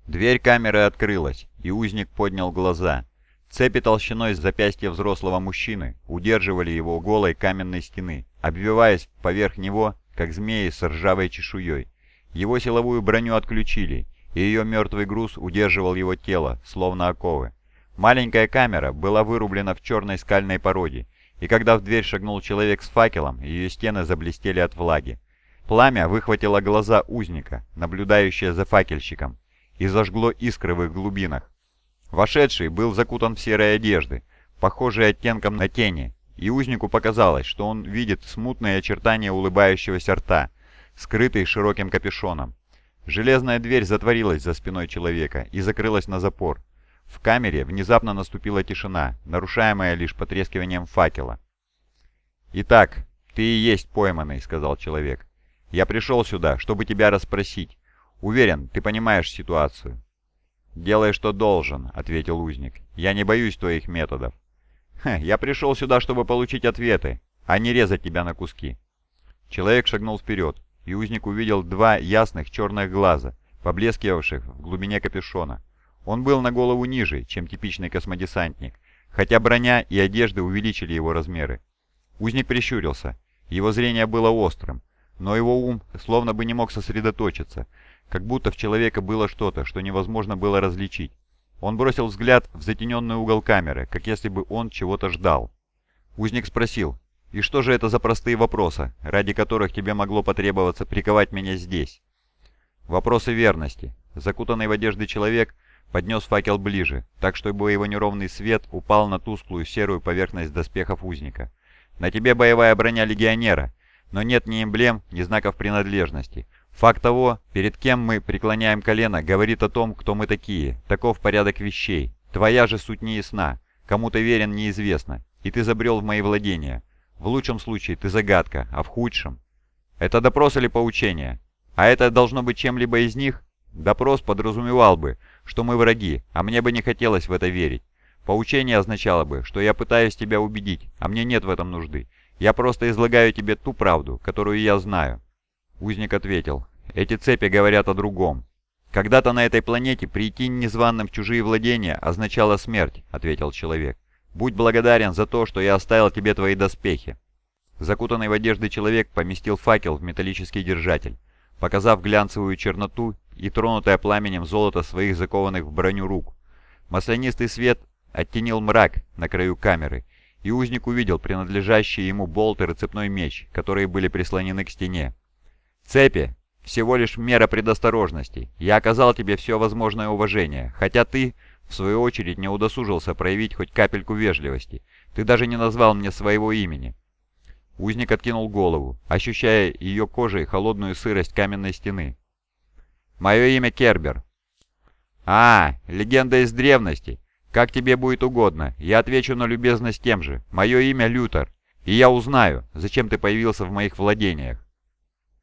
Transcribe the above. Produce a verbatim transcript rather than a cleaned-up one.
Дверь камеры открылась, и узник поднял глаза. Цепи толщиной с запястья взрослого мужчины удерживали его у голой каменной стены, обвиваясь поверх него, как змеи с ржавой чешуей. Его силовую броню отключили, и ее мертвый груз удерживал его тело, словно оковы. Маленькая камера была вырублена в черной скальной породе, и когда в дверь шагнул человек с факелом, ее стены заблестели от влаги. Пламя выхватило глаза узника, наблюдающее за факельщиком, и зажгло искры в их глубинах. Вошедший был закутан в серые одежды, похожие оттенком на тени, и узнику показалось, что он видит смутные очертания улыбающегося рта, скрытый широким капюшоном. Железная дверь затворилась за спиной человека и закрылась на запор. В камере внезапно наступила тишина, нарушаемая лишь потрескиванием факела. «Итак, ты и есть пойманный», — сказал человек. «Я пришел сюда, чтобы тебя расспросить. Уверен, ты понимаешь ситуацию». «Делай, что должен», — ответил узник. «Я не боюсь твоих методов». «Хм, я пришел сюда, чтобы получить ответы, а не резать тебя на куски». Человек шагнул вперед, и узник увидел два ясных черных глаза, поблескивавших в глубине капюшона. Он был на голову ниже, чем типичный космодесантник, хотя броня и одежды увеличили его размеры. Узник прищурился. Его зрение было острым, но его ум словно бы не мог сосредоточиться, как будто в человека было что-то, что невозможно было различить. Он бросил взгляд в затененный угол камеры, как если бы он чего-то ждал. Узник спросил: «И что же это за простые вопросы, ради которых тебе могло потребоваться приковать меня здесь?» «Вопросы верности». Закутанный в одежды человек поднес факел ближе, так чтобы его неровный свет упал на тусклую серую поверхность доспехов узника. «На тебе боевая броня легионера, но нет ни эмблем, ни знаков принадлежности. Факт того, перед кем мы преклоняем колено, говорит о том, кто мы такие. Таков порядок вещей. Твоя же суть не ясна. Кому ты верен, неизвестно. И ты забрел в мои владения. В лучшем случае ты загадка, а в худшем... Это допрос или поучение? А это должно быть чем-либо из них? Допрос подразумевал бы, что мы враги, а мне бы не хотелось в это верить. Поучение означало бы, что я пытаюсь тебя убедить, а мне нет в этом нужды. Я просто излагаю тебе ту правду, которую я знаю». Узник ответил: «Эти цепи говорят о другом». «Когда-то на этой планете прийти незваным в чужие владения означало смерть», — ответил человек. «Будь благодарен за то, что я оставил тебе твои доспехи». Закутанный в одежды человек поместил факел в металлический держатель, показав глянцевую черноту и тронутое пламенем золото своих закованных в броню рук. Маслянистый свет оттенил мрак на краю камеры, и узник увидел принадлежащие ему болт и цепной меч, которые были прислонены к стене. «Цепи — всего лишь мера предосторожности. Я оказал тебе все возможное уважение, хотя ты, в свою очередь, не удосужился проявить хоть капельку вежливости. Ты даже не назвал мне своего имени». Узник откинул голову, ощущая ее кожей холодную сырость каменной стены. «Мое имя Кербер». «А, легенда из древности. Как тебе будет угодно. Я отвечу на любезность тем же. Мое имя Лютер, и я узнаю, зачем ты появился в моих владениях».